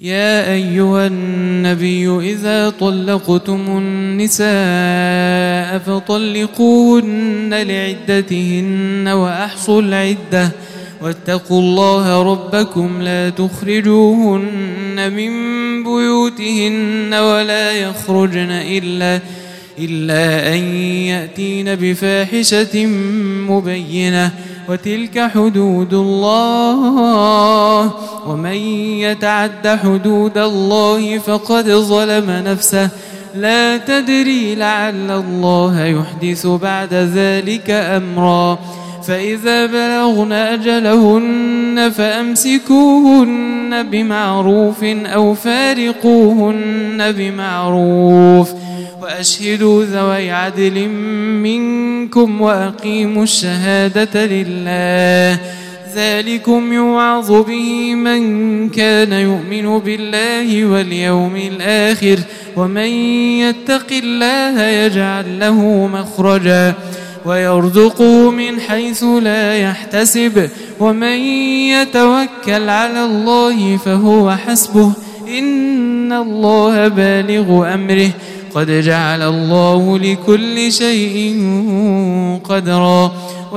يا أيها النبي إذا طلقتم النساء فطلقوهن لعدتهن وأحصوا العدة واتقوا الله ربكم لا تخرجوهن من بيوتهن ولا يخرجن إلا أن يأتين بفاحشة مبينة وتلك حدود الله ومن يتعد حدود الله فقد ظلم نفسه لا تدري لعل الله يحدث بعد ذلك أمرا فإذا بلغن أجلهن فأمسكوهن بمعروف أو فارقوهن بمعروف وأشهدوا ذوي عدل منكم وأقيموا الشهادة لله ذلكم يوعظ به من كان يؤمن بالله واليوم الآخر ومن يتق الله يجعل له مخرجا ويرزقه من حيث لا يحتسب ومن يتوكل على الله فهو حسبه إن الله بالغ أمره قد جعل الله لكل شيء قدرا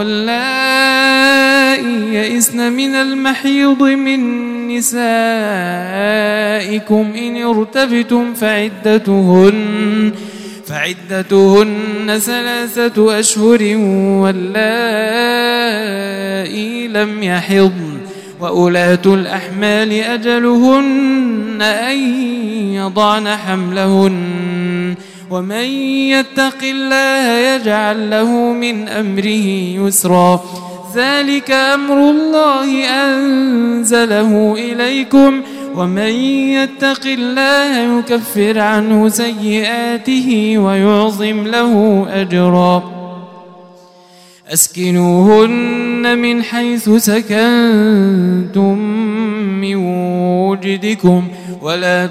واللائي يئسن من المحيض من نسائكم إن ارتبتم فعدتهن 3 أشهر واللائي لم يحضن وأولاة الأحمال أجلهن أن يضعن حملهن ومن يتق الله يجعل له من أمره يسرا ذلك أمر الله أنزله إليكم ومن يتق الله يكفر عنه سيئاته ويعظم له أجرا أسكنوهن من حيث سكنتم من وجدكم ولا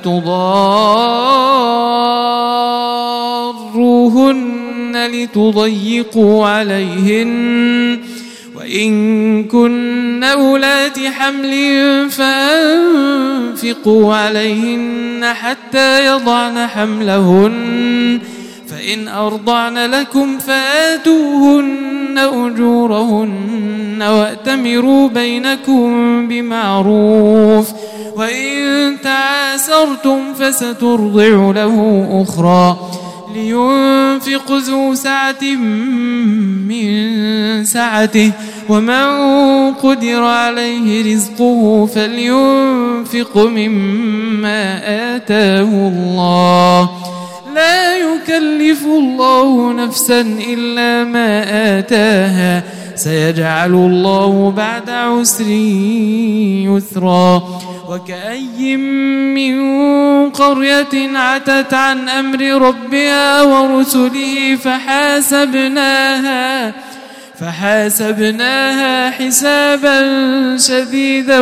تضاروهن لتضيقوا عليهن وإن كن أولات حمل فأنفقوا عليهن حتى يضعن حملهن فإن أرضعن لكم فآتوهن أجورهن وأتمروا بينكم بمعروف وإن تعاسرتم فسترضع له أخرى لينفق ذو سعة من سعته ومن قدر عليه رزقه فلينفق مما آتاه الله لا يكلف الله نفسا إلا ما آتاها سيجعل الله بعد عسر يسرا وكأي من قرية عتت عن أمر ربها ورسله فحاسبناها حسابا شديدا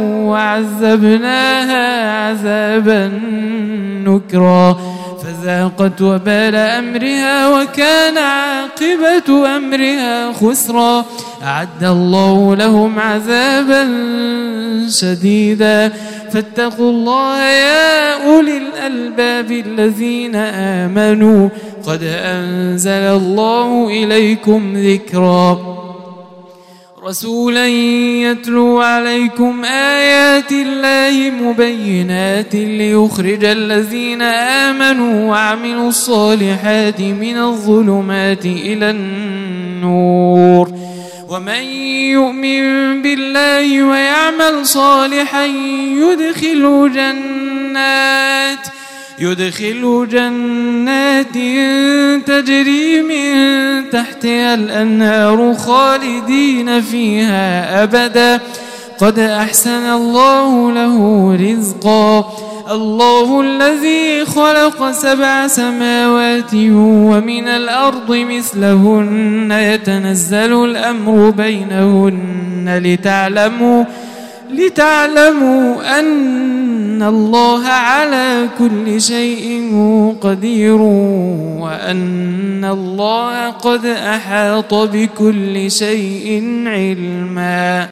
وعذبناها عذابا نكرا فذاقت وبال أمرها وكان عاقبة أمرها خسرا أعد الله لهم عذابا شديدا فاتقوا الله يا أولي الألباب الذين آمنوا قد أنزل الله إليكم ذكرا رسولا يتلو عليكم آيات الله مبينات ليخرج الذين آمنوا وعملوا الصالحات من الظلمات إلى النور ومن يؤمن بالله ويعمل صالحا يدخل جنات تجري من تحتها الأنهار خالدين فيها أبدا قد أحسن الله له رزقا الله الذي خلق 7 سماوات ومن الأرض مثلهن يتنزل الأمر بينهن لتعلموا أن الله على كل شيء قدير وأن الله قد أحاط بكل شيء علما